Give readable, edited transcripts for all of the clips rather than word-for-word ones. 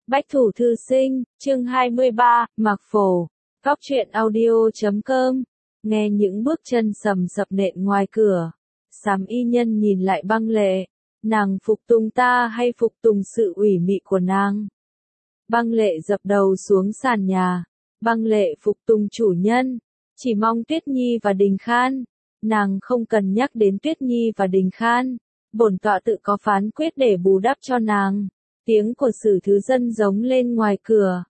Bách thủ thư sinh, chương 23, Mạc Phổ, Góc truyện audio.com. Nghe những bước chân sầm sập nện ngoài cửa. Xám y nhân nhìn lại Băng Lệ. Nàng phục tùng ta hay phục tùng sự ủy mị của nàng? Băng Lệ dập đầu xuống sàn nhà. Băng Lệ phục tùng chủ nhân. Chỉ mong Tuyết Nhi và Đình Khan. Nàng không cần nhắc đến Tuyết Nhi và Đình Khan. Bổn tọa tự có phán quyết để bù đắp cho nàng. Tiếng của Sử Thứ Dân giống lên ngoài cửa.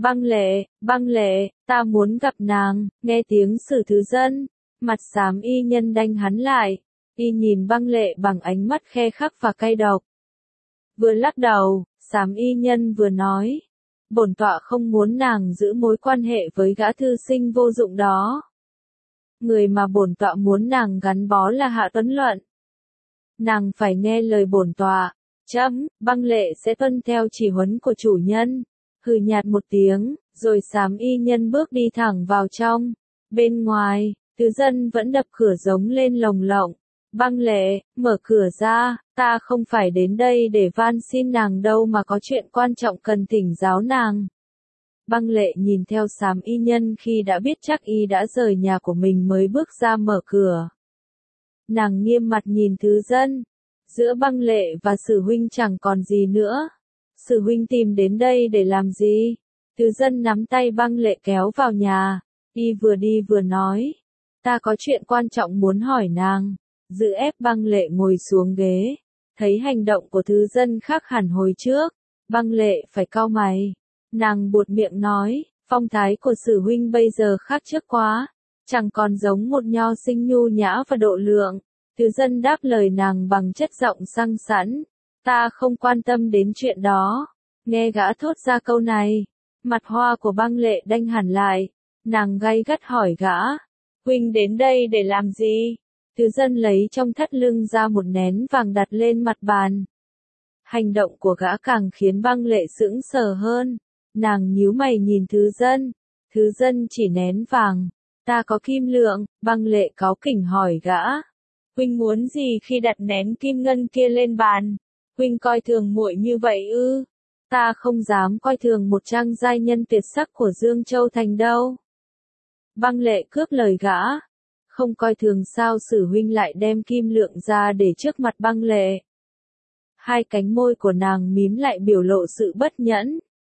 Băng Lệ, ta muốn gặp nàng. Nghe tiếng Sử Thứ Dân, mặt xám y nhân đanh hắn lại. Y nhìn Băng Lệ bằng ánh mắt khe khắc và cay độc. Vừa lắc đầu, xám y nhân vừa nói. Bổn tọa không muốn nàng giữ mối quan hệ với gã thư sinh vô dụng đó. Người mà bổn tọa muốn nàng gắn bó là Hạ Tuấn Luận. Nàng phải nghe lời bổn tọa. Băng Lệ sẽ tuân theo chỉ huấn của chủ nhân. Hừ nhạt một tiếng, rồi xám y nhân bước đi thẳng vào trong. Bên ngoài, Thứ Dân vẫn đập cửa giống lên lồng lộng. Băng Lệ, mở cửa ra, ta không phải đến đây để van xin nàng đâu mà có chuyện quan trọng cần thỉnh giáo nàng. Băng Lệ nhìn theo xám y nhân khi đã biết chắc y đã rời nhà của mình mới bước ra mở cửa. Nàng nghiêm mặt nhìn Thứ Dân. Giữa Băng Lệ và Sử huynh chẳng còn gì nữa. Sử huynh tìm đến đây để làm gì? Thứ Dân nắm tay Băng Lệ kéo vào nhà. Y vừa đi vừa nói. Ta có chuyện quan trọng muốn hỏi nàng. Giữ ép Băng Lệ ngồi xuống ghế. Thấy hành động của Thứ Dân khác hẳn hồi trước. Băng Lệ phải cau mày. Nàng buột miệng nói. Phong thái của Sử huynh bây giờ khác trước quá. Chẳng còn giống một nho sinh nhu nhã và độ lượng. Thứ Dân đáp lời nàng bằng chất giọng sang sẵn. Ta không quan tâm đến chuyện đó. Nghe gã thốt ra câu này. Mặt hoa của Băng Lệ đanh hẳn lại. Nàng gay gắt hỏi gã. Huynh đến đây để làm gì? Thứ Dân lấy trong thắt lưng ra một nén vàng đặt lên mặt bàn. Hành động của gã càng khiến Băng Lệ sững sờ hơn. Nàng nhíu mày nhìn Thứ Dân. Thứ Dân chỉ nén vàng. Ta có kim lượng. Băng Lệ cáu kỉnh hỏi gã. Huynh muốn gì khi đặt nén kim ngân kia lên bàn? Huynh coi thường muội như vậy ư? Ta không dám coi thường một trang giai nhân tuyệt sắc của Dương Châu Thành đâu. Băng Lệ cướp lời gã. Không coi thường sao? Sử huynh lại đem kim lượng ra để trước mặt Băng Lệ. Hai cánh môi của nàng mím lại biểu lộ sự bất nhẫn.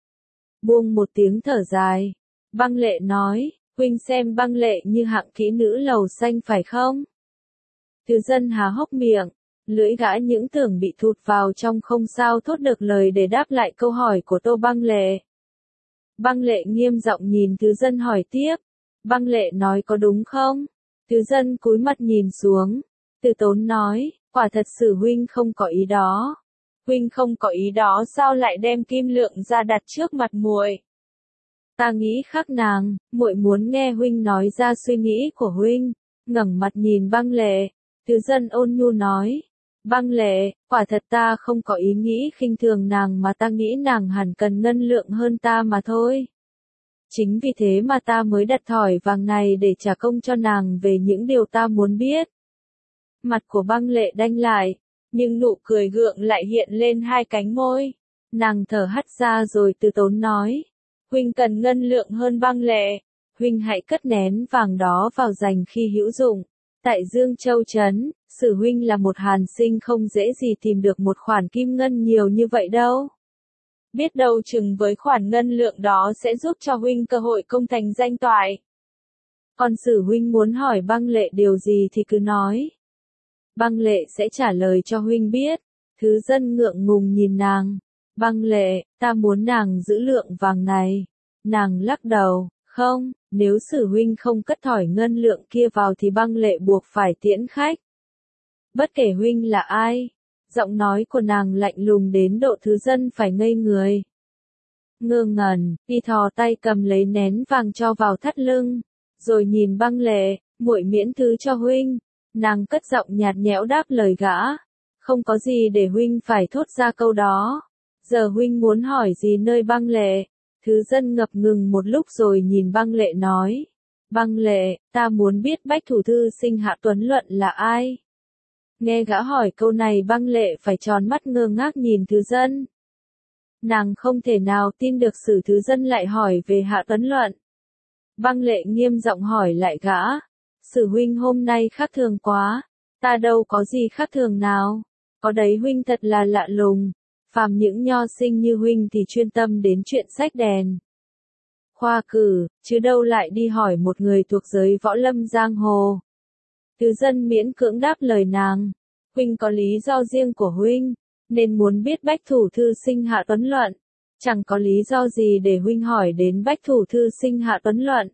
Buông một tiếng thở dài. Băng Lệ nói, huynh xem Băng Lệ như hạng kỹ nữ lầu xanh phải không? Thứ Dân há hốc miệng, lưỡi gã những tưởng bị thụt vào trong không sao thốt được lời để đáp lại câu hỏi của Tô Băng Lệ. Băng Lệ nghiêm giọng nhìn Thứ Dân hỏi tiếp. Băng Lệ nói có đúng không? Thứ Dân cúi mặt nhìn xuống. Từ tốn nói, quả thật Sử huynh không có ý đó. Huynh không có ý đó sao lại đem kim lượng ra đặt trước mặt muội? Ta nghĩ khác nàng, muội muốn nghe huynh nói ra suy nghĩ của huynh. Ngẩng mặt nhìn Băng Lệ. Thứ Dân ôn nhu nói. Băng Lệ, quả thật ta không có ý nghĩ khinh thường nàng mà ta nghĩ nàng hẳn cần ngân lượng hơn ta mà thôi. Chính vì thế mà ta mới đặt thỏi vàng này để trả công cho nàng về những điều ta muốn biết. Mặt của Băng Lệ đanh lại, nhưng nụ cười gượng lại hiện lên hai cánh môi. Nàng thở hắt ra rồi từ tốn nói. Huynh cần ngân lượng hơn Băng Lệ. Huynh hãy cất nén vàng đó vào dành khi hữu dụng. Tại Dương Châu Trấn, Sử huynh là một hàn sinh không dễ gì tìm được một khoản kim ngân nhiều như vậy đâu. Biết đâu chừng với khoản ngân lượng đó sẽ giúp cho huynh cơ hội công thành danh toại. Còn Sử huynh muốn hỏi Băng Lệ điều gì thì cứ nói. Băng Lệ sẽ trả lời cho huynh biết. Thứ Dân ngượng ngùng nhìn nàng. Băng Lệ, ta muốn nàng giữ lượng vàng này. Nàng lắc đầu. Không, nếu Sử huynh không cất thỏi ngân lượng kia vào thì Băng Lệ buộc phải tiễn khách. Bất kể huynh là ai. Giọng nói của nàng lạnh lùng đến độ Thứ Dân phải ngây người. Ngơ ngẩn, y thò tay cầm lấy nén vàng cho vào thắt lưng. Rồi nhìn Băng Lệ, muội miễn thứ cho huynh. Nàng cất giọng nhạt nhẽo đáp lời gã. Không có gì để huynh phải thốt ra câu đó. Giờ huynh muốn hỏi gì nơi Băng Lệ? Thứ Dân ngập ngừng một lúc rồi nhìn Băng Lệ nói. Băng Lệ, ta muốn biết bách thủ thư sinh Hạ Tuấn Luận là ai? Nghe gã hỏi câu này Băng Lệ phải tròn mắt ngơ ngác nhìn Thứ Dân. Nàng không thể nào tin được Sử Thứ Dân lại hỏi về Hạ Tuấn Luận. Băng Lệ nghiêm giọng hỏi lại gã. Sử huynh hôm nay khác thường quá. Ta đâu có gì khác thường nào. Có đấy huynh thật là lạ lùng. Phàm những nho sinh như huynh thì chuyên tâm đến chuyện sách đèn khoa cử, chứ đâu lại đi hỏi một người thuộc giới võ lâm giang hồ. Thứ Dân miễn cưỡng đáp lời nàng. Huynh có lý do riêng của huynh, nên muốn biết bách thủ thư sinh Hạ Tuấn Luận. Chẳng có lý do gì để huynh hỏi đến bách thủ thư sinh Hạ Tuấn Luận.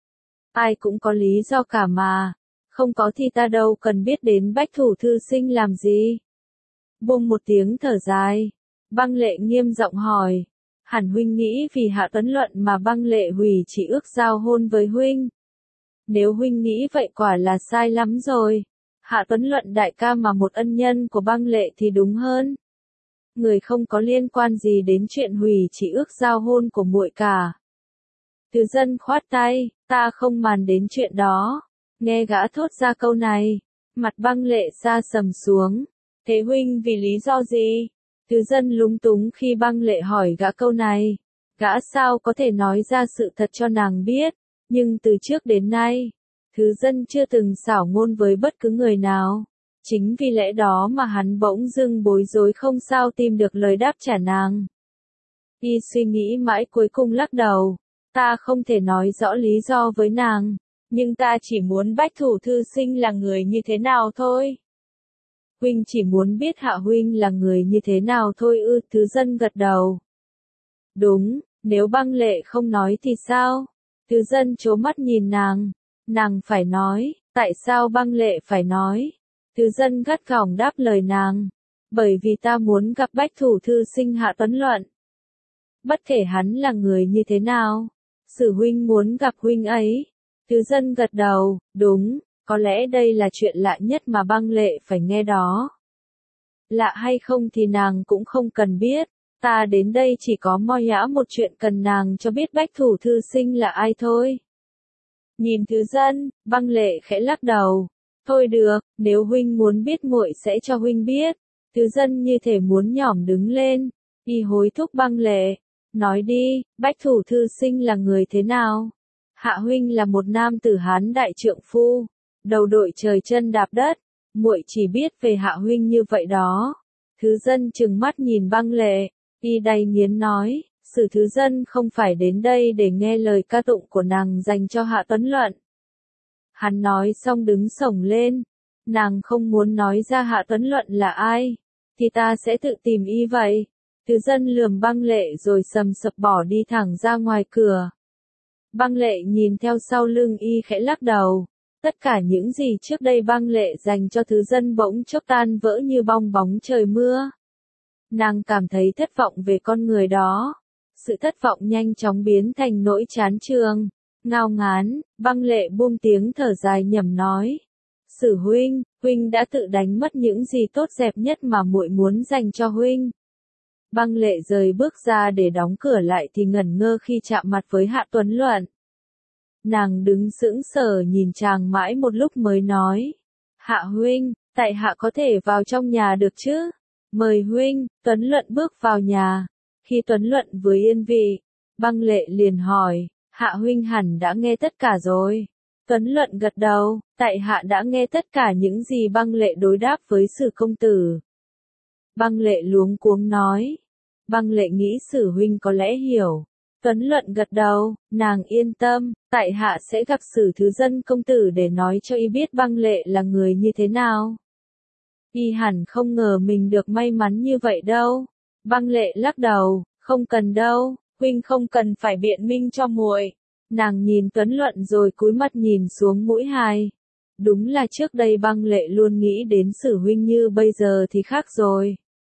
Ai cũng có lý do cả mà. Không có thì ta đâu cần biết đến bách thủ thư sinh làm gì. Buông một tiếng thở dài. Băng Lệ nghiêm giọng hỏi. Hẳn huynh nghĩ vì Hạ Tuấn Luận mà Băng Lệ hủy chỉ ước giao hôn với huynh. Nếu huynh nghĩ vậy quả là sai lắm rồi. Hạ Tuấn Luận đại ca mà một ân nhân của Băng Lệ thì đúng hơn. Người không có liên quan gì đến chuyện hủy chỉ ước giao hôn của muội cả. Thứ Dân khoát tay, ta không màn đến chuyện đó. Nghe gã thốt ra câu này, mặt Băng Lệ sa sầm xuống. Thế huynh vì lý do gì? Thứ Dân lúng túng khi Băng Lệ hỏi gã câu này. Gã sao có thể nói ra sự thật cho nàng biết, nhưng từ trước đến nay, Thứ Dân chưa từng xảo ngôn với bất cứ người nào. Chính vì lẽ đó mà hắn bỗng dưng bối rối không sao tìm được lời đáp trả nàng. Y suy nghĩ mãi cuối cùng lắc đầu. Ta không thể nói rõ lý do với nàng, nhưng ta chỉ muốn bách thủ thư sinh là người như thế nào thôi. Huynh chỉ muốn biết Hạ huynh là người như thế nào thôi ư? Thứ Dân gật đầu. Đúng, nếu Băng Lệ không nói thì sao? Thứ Dân trố mắt nhìn nàng. Nàng phải nói, tại sao Băng Lệ phải nói? Thứ Dân gắt gỏng đáp lời nàng. Bởi vì ta muốn gặp bách thủ thư sinh Hạ Tuấn Luận. Bất kể hắn là người như thế nào, Sử huynh muốn gặp huynh ấy. Thứ Dân gật đầu, đúng, có lẽ đây là chuyện lạ nhất mà Băng Lệ phải nghe đó. Lạ hay không thì nàng cũng không cần biết, ta đến đây chỉ có mo nhã một chuyện cần nàng cho biết bách thủ thư sinh là ai thôi. Nhìn Thứ Dân, Băng Lệ khẽ lắc đầu. Thôi được, nếu huynh muốn biết muội sẽ cho huynh biết. Thứ Dân như thể muốn nhỏm đứng lên, y hối thúc Băng Lệ. Nói đi, bách thủ thư sinh là người thế nào? Hạ huynh là một nam tử Hán đại trượng phu, đầu đội trời chân đạp đất, muội chỉ biết về Hạ huynh như vậy đó. Thứ Dân trừng mắt nhìn Băng Lệ, y đầy nghiến nói, Sử Thứ Dân không phải đến đây để nghe lời ca tụng của nàng dành cho Hạ Tuấn Luận. Hắn nói xong đứng xổng lên, nàng không muốn nói ra Hạ Tuấn Luận là ai, thì ta sẽ tự tìm y vậy. Thứ Dân lườm Băng Lệ rồi sầm sập bỏ đi thẳng ra ngoài cửa. Băng Lệ nhìn theo sau lưng y khẽ lắc đầu. Tất cả những gì trước đây Băng Lệ dành cho Thứ Dân bỗng chốc tan vỡ như bong bóng trời mưa. Nàng cảm thấy thất vọng về con người đó. Sự thất vọng nhanh chóng biến thành nỗi chán chường, ngao ngán. Băng Lệ buông tiếng thở dài nhẩm nói. Sử huynh, huynh đã tự đánh mất những gì tốt đẹp nhất mà muội muốn dành cho huynh. Băng Lệ rời bước ra để đóng cửa lại thì ngẩn ngơ khi chạm mặt với Hạ Tuấn Luận. Nàng đứng sững sờ nhìn chàng mãi một lúc mới nói. Hạ huynh, tại hạ có thể vào trong nhà được chứ? Mời huynh. Tuấn Luận bước vào nhà. Khi Tuấn Luận vừa yên vị, Băng Lệ liền hỏi, Hạ huynh hẳn đã nghe tất cả rồi. Tuấn Luận gật đầu, tại hạ đã nghe tất cả những gì Băng Lệ đối đáp với Sử công tử. Băng Lệ luống cuống nói. Băng Lệ nghĩ Sử huynh có lẽ hiểu. Tuấn Luận gật đầu, nàng yên tâm, tại hạ sẽ gặp Sử Thứ Dân công tử để nói cho y biết Băng Lệ là người như thế nào. Y hẳn không ngờ mình được may mắn như vậy đâu. Băng Lệ lắc đầu, không cần đâu, huynh không cần phải biện minh cho muội. Nàng nhìn Tuấn Luận rồi cúi mặt nhìn xuống mũi hài. Đúng là trước đây Băng Lệ luôn nghĩ đến Sử huynh như bây giờ thì khác rồi.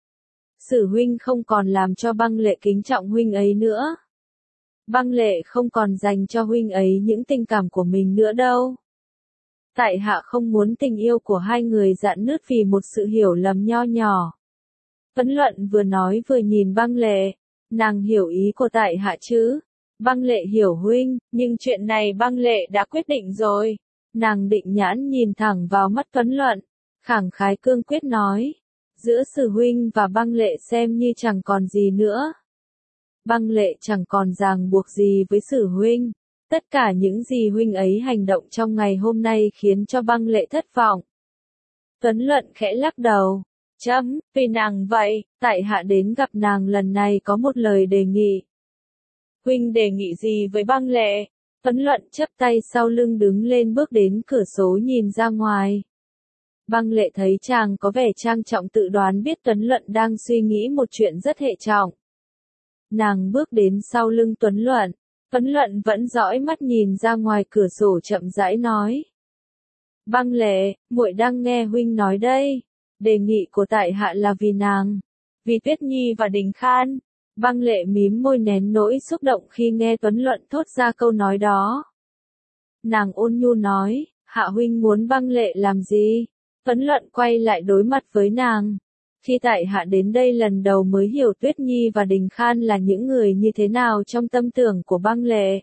Sử huynh không còn làm cho Băng Lệ kính trọng huynh ấy nữa. Băng Lệ không còn dành cho huynh ấy những tình cảm của mình nữa đâu. Tại hạ không muốn tình yêu của hai người rạn nứt vì một sự hiểu lầm nho nhỏ. Tuấn Luận vừa nói vừa nhìn Băng Lệ. Nàng hiểu ý của tại hạ chứ? Băng Lệ hiểu huynh, nhưng chuyện này Băng Lệ đã quyết định rồi. Nàng định nhãn nhìn thẳng vào mắt Tuấn Luận, khẳng khái cương quyết nói. Giữa Sử huynh và Băng Lệ xem như chẳng còn gì nữa. Băng Lệ chẳng còn ràng buộc gì với Sử huynh. Tất cả những gì huynh ấy hành động trong ngày hôm nay khiến cho Băng Lệ thất vọng. Tuấn Luận khẽ lắc đầu. Vì nàng vậy, tại hạ đến gặp nàng lần này có một lời đề nghị. Huynh đề nghị gì với Băng Lệ? Tuấn Luận chắp tay sau lưng đứng lên bước đến cửa sổ nhìn ra ngoài. Băng Lệ thấy chàng có vẻ trang trọng tự đoán biết Tuấn Luận đang suy nghĩ một chuyện rất hệ trọng. Nàng bước đến sau lưng Tuấn Luận. Tuấn Luận vẫn dõi mắt nhìn ra ngoài cửa sổ chậm rãi nói. Băng Lệ, muội đang nghe huynh nói đây. Đề nghị của tại hạ là vì nàng. Vì Tuyết Nhi và Đình Khan. Băng Lệ mím môi nén nỗi xúc động khi nghe Tuấn Luận thốt ra câu nói đó. Nàng ôn nhu nói, hạ huynh muốn Băng Lệ làm gì? Tuấn Luận quay lại đối mặt với nàng. Khi tại hạ đến đây lần đầu mới hiểu Tuyết Nhi và Đình Khan là những người như thế nào trong tâm tưởng của Băng Lệ.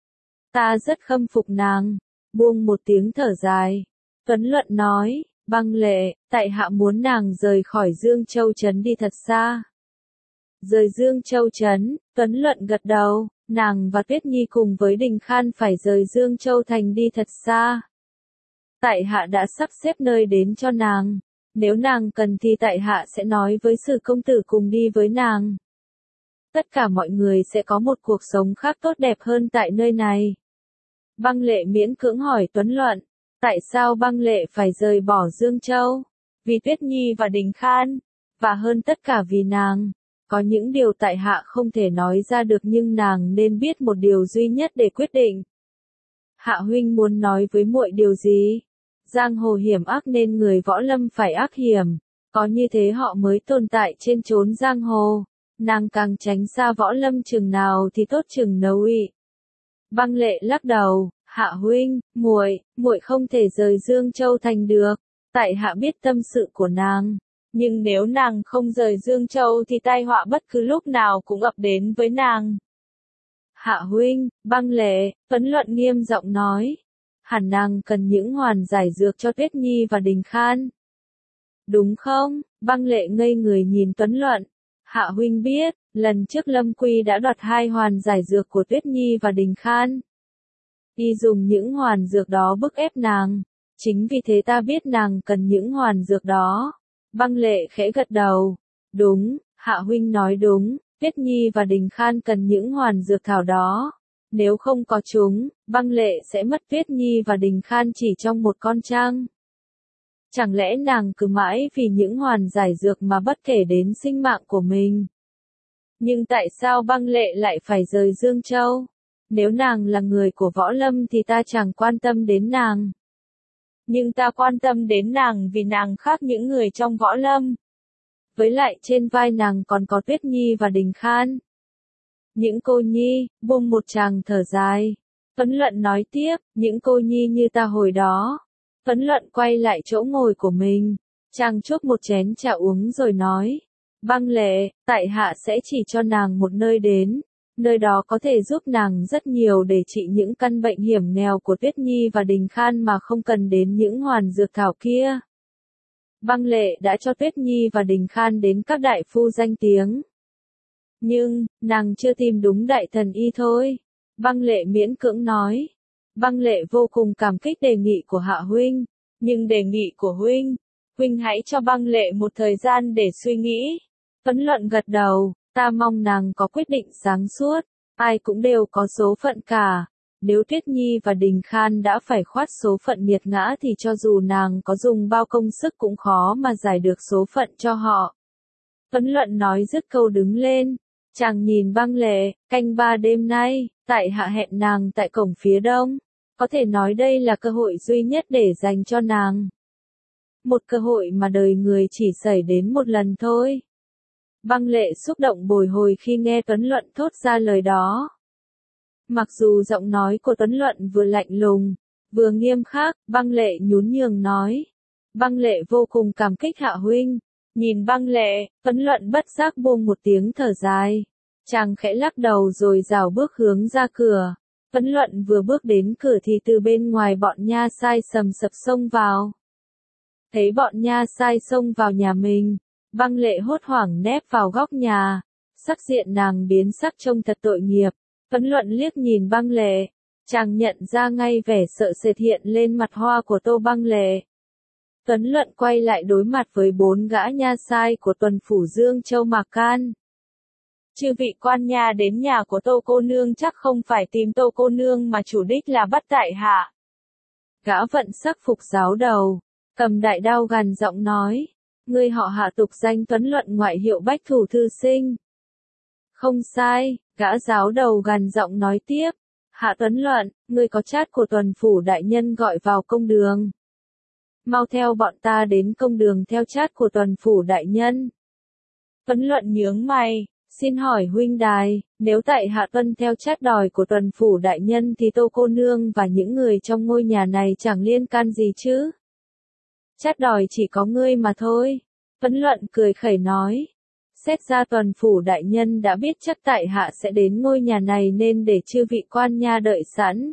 Ta rất khâm phục nàng. Buông một tiếng thở dài. Tuấn Luận nói, Băng Lệ, tại hạ muốn nàng rời khỏi Dương Châu Trấn đi thật xa. Rời Dương Châu Trấn, Tuấn Luận gật đầu, nàng và Tuyết Nhi cùng với Đình Khan phải rời Dương Châu Thành đi thật xa. Tại hạ đã sắp xếp nơi đến cho nàng. Nếu nàng cần thì tại hạ sẽ nói với Sử công tử cùng đi với nàng. Tất cả mọi người sẽ có một cuộc sống khác tốt đẹp hơn tại nơi này. Băng Lệ miễn cưỡng hỏi Tuấn Luận, tại sao Băng Lệ phải rời bỏ Dương Châu? Vì Tuyết Nhi và Đình Khan, và hơn tất cả vì nàng. Có những điều tại hạ không thể nói ra được nhưng nàng nên biết một điều duy nhất để quyết định. Hạ huynh muốn nói với muội điều gì? Giang hồ hiểm ác nên người võ lâm phải ác hiểm. Có như thế họ mới tồn tại trên chốn giang hồ. Nàng càng tránh xa võ lâm chừng nào thì tốt chừng nâu ị. Băng Lệ lắc đầu, hạ huynh, muội không thể rời Dương Châu Thành được. Tại hạ biết tâm sự của nàng. Nhưng nếu nàng không rời Dương Châu thì tai họa bất cứ lúc nào cũng ập đến với nàng. Hạ huynh, Băng Lệ, Tuấn Luận nghiêm giọng nói. Hẳn nàng cần những hoàn giải dược cho Tuyết Nhi và Đình Khan. Đúng không? Băng Lệ ngây người nhìn Tuấn Luận. Hạ huynh biết, lần trước Lâm Quy đã đoạt 2 hoàn giải dược của Tuyết Nhi và Đình Khan. Y dùng những hoàn dược đó bức ép nàng. Chính vì thế ta biết nàng cần những hoàn dược đó. Băng Lệ khẽ gật đầu. Đúng, Hạ huynh nói đúng, Tuyết Nhi và Đình Khan cần những hoàn dược thảo đó. Nếu không có chúng, Băng Lệ sẽ mất Tuyết Nhi và Đình Khan chỉ trong một con trăng. Chẳng lẽ nàng cứ mãi vì những hoàn giải dược mà bất kể đến sinh mạng của mình? Nhưng tại sao Băng Lệ lại phải rời Dương Châu? Nếu nàng là người của võ lâm thì ta chẳng quan tâm đến nàng. Nhưng ta quan tâm đến nàng vì nàng khác những người trong võ lâm. Với lại trên vai nàng còn có Tuyết Nhi và Đình Khan. Những cô nhi, buông một tràng thở dài. Tuấn Luận nói tiếp, những cô nhi như ta hồi đó. Tuấn Luận quay lại chỗ ngồi của mình. Chàng chuốc một chén trà uống rồi nói. Băng Lệ, tại hạ sẽ chỉ cho nàng một nơi đến. Nơi đó có thể giúp nàng rất nhiều để trị những căn bệnh hiểm nghèo của Tuyết Nhi và Đình Khan mà không cần đến những hoàn dược thảo kia. Băng Lệ đã cho Tuyết Nhi và Đình Khan đến các đại phu danh tiếng. Nhưng, nàng chưa tìm đúng đại thần y thôi. Băng Lệ miễn cưỡng nói. Băng Lệ vô cùng cảm kích đề nghị của Hạ huynh. Nhưng đề nghị của huynh hãy cho Băng Lệ một thời gian để suy nghĩ. Tuấn Luận gật đầu, ta mong nàng có quyết định sáng suốt. Ai cũng đều có số phận cả. Nếu Tuyết Nhi và Đình Khan đã phải khoát số phận nghiệt ngã thì cho dù nàng có dùng bao công sức cũng khó mà giải được số phận cho họ. Tuấn Luận nói dứt câu đứng lên. Chàng nhìn Băng Lệ, canh 3 đêm nay, tại hạ hẹn nàng tại cổng phía đông. Có thể nói đây là cơ hội duy nhất để dành cho nàng. Một cơ hội mà đời người chỉ xảy đến một lần thôi. Băng Lệ xúc động bồi hồi khi nghe Tuấn Luận thốt ra lời đó. Mặc dù giọng nói của Tuấn Luận vừa lạnh lùng, vừa nghiêm khắc, Băng Lệ nhún nhường nói. Băng Lệ vô cùng cảm kích Hạ huynh. Nhìn Băng Lệ, Tuấn Luận bất giác buông một tiếng thở dài. Chàng khẽ lắc đầu rồi rảo bước hướng ra cửa. Tuấn Luận vừa bước đến cửa thì từ bên ngoài bọn nha sai sầm sập xông vào. Thấy bọn nha sai xông vào nhà mình, Băng Lệ hốt hoảng nép vào góc nhà. Sắc diện nàng biến sắc trông thật tội nghiệp. Tuấn Luận liếc nhìn Băng Lệ. Chàng nhận ra ngay vẻ sợ sệt hiện lên mặt hoa của Tô Băng Lệ. Tuấn Luận quay lại đối mặt với 4 gã nha sai của tuần phủ Dương Châu Mạc Can. Chư vị quan nha đến nhà của Tô cô nương chắc không phải tìm Tô cô nương mà chủ đích là bắt tại hạ. Gã vận sắc phục giáo đầu, cầm đại đao gằn giọng nói. Ngươi họ Hạ tục danh Tuấn Luận ngoại hiệu Bách Thủ Thư Sinh. Không sai, gã giáo đầu gằn giọng nói tiếp. Hạ Tuấn Luận, ngươi có trát của tuần phủ đại nhân gọi vào công đường. Mau theo bọn ta đến công đường theo trát của tuần phủ đại nhân. Tuấn Luận nhướng mày, xin hỏi huynh đài, nếu tại hạ tuân theo trát đòi của tuần phủ đại nhân thì Tô cô nương và những người trong ngôi nhà này chẳng liên can gì chứ? Trát đòi chỉ có ngươi mà thôi. Tuấn Luận cười khẩy nói. Xét ra tuần phủ đại nhân đã biết chắc tại hạ sẽ đến ngôi nhà này nên để chư vị quan nha đợi sẵn.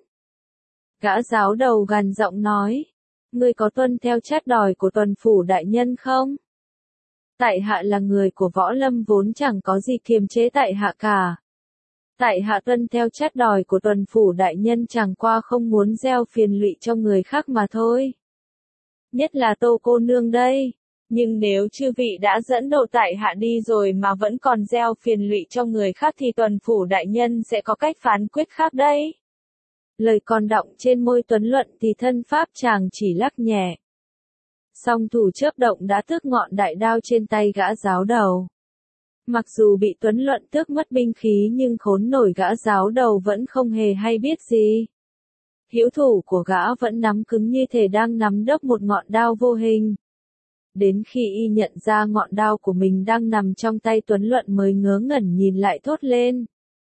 Gã giáo đầu gằn giọng nói. Ngươi có tuân theo trát đòi của tuần phủ đại nhân không? Tại hạ là người của võ lâm vốn chẳng có gì kiềm chế tại hạ cả. Tại hạ tuân theo trát đòi của tuần phủ đại nhân chẳng qua không muốn gieo phiền lụy cho người khác mà thôi. Nhất là Tô cô nương đây. Nhưng nếu chư vị đã dẫn độ tại hạ đi rồi mà vẫn còn gieo phiền lụy cho người khác thì tuần phủ đại nhân sẽ có cách phán quyết khác đấy. Lời còn đọng trên môi Tuấn Luận thì thân pháp chàng chỉ lắc nhẹ. Song thủ chớp động đã tước ngọn đại đao trên tay gã giáo đầu. Mặc dù bị Tuấn Luận tước mất binh khí nhưng khốn nổi gã giáo đầu vẫn không hề hay biết gì. Hữu thủ của gã vẫn nắm cứng như thể đang nắm đốc một ngọn đao vô hình. Đến khi y nhận ra ngọn đao của mình đang nằm trong tay Tuấn Luận mới ngớ ngẩn nhìn lại thốt lên.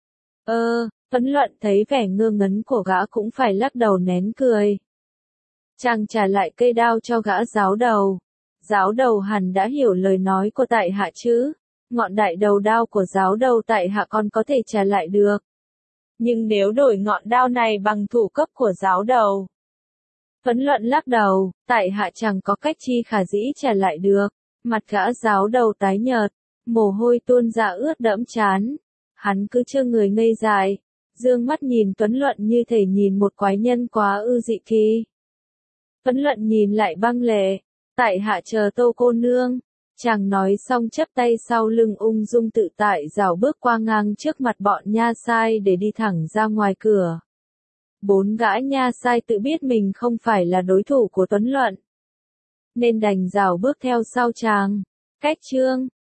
Tuấn Luận thấy vẻ ngơ ngấn của gã cũng phải lắc đầu nén cười. Chàng trả lại cây đao cho gã giáo đầu. Giáo đầu hẳn đã hiểu lời nói của tại hạ chứ. Ngọn đại đầu đao của giáo đầu tại hạ còn có thể trả lại được. Nhưng nếu đổi ngọn đao này bằng thủ cấp của giáo đầu. Tuấn Luận lắc đầu, tại hạ chẳng có cách chi khả dĩ trả lại được. Mặt gã giáo đầu tái nhợt, mồ hôi tuôn ra ướt đẫm trán. Hắn cứ trơ người ngây dại, dương mắt nhìn Tuấn Luận như thể nhìn một quái nhân quá ư dị kỳ. Tuấn Luận nhìn lại Băng Lệ, tại hạ chờ Tô cô nương. Chàng nói xong chắp tay sau lưng ung dung tự tại rảo bước qua ngang trước mặt bọn nha sai để đi thẳng ra ngoài cửa. 4 gã nha sai tự biết mình không phải là đối thủ của Tuấn Luận, nên đành rảo bước theo sau chàng. Cách chương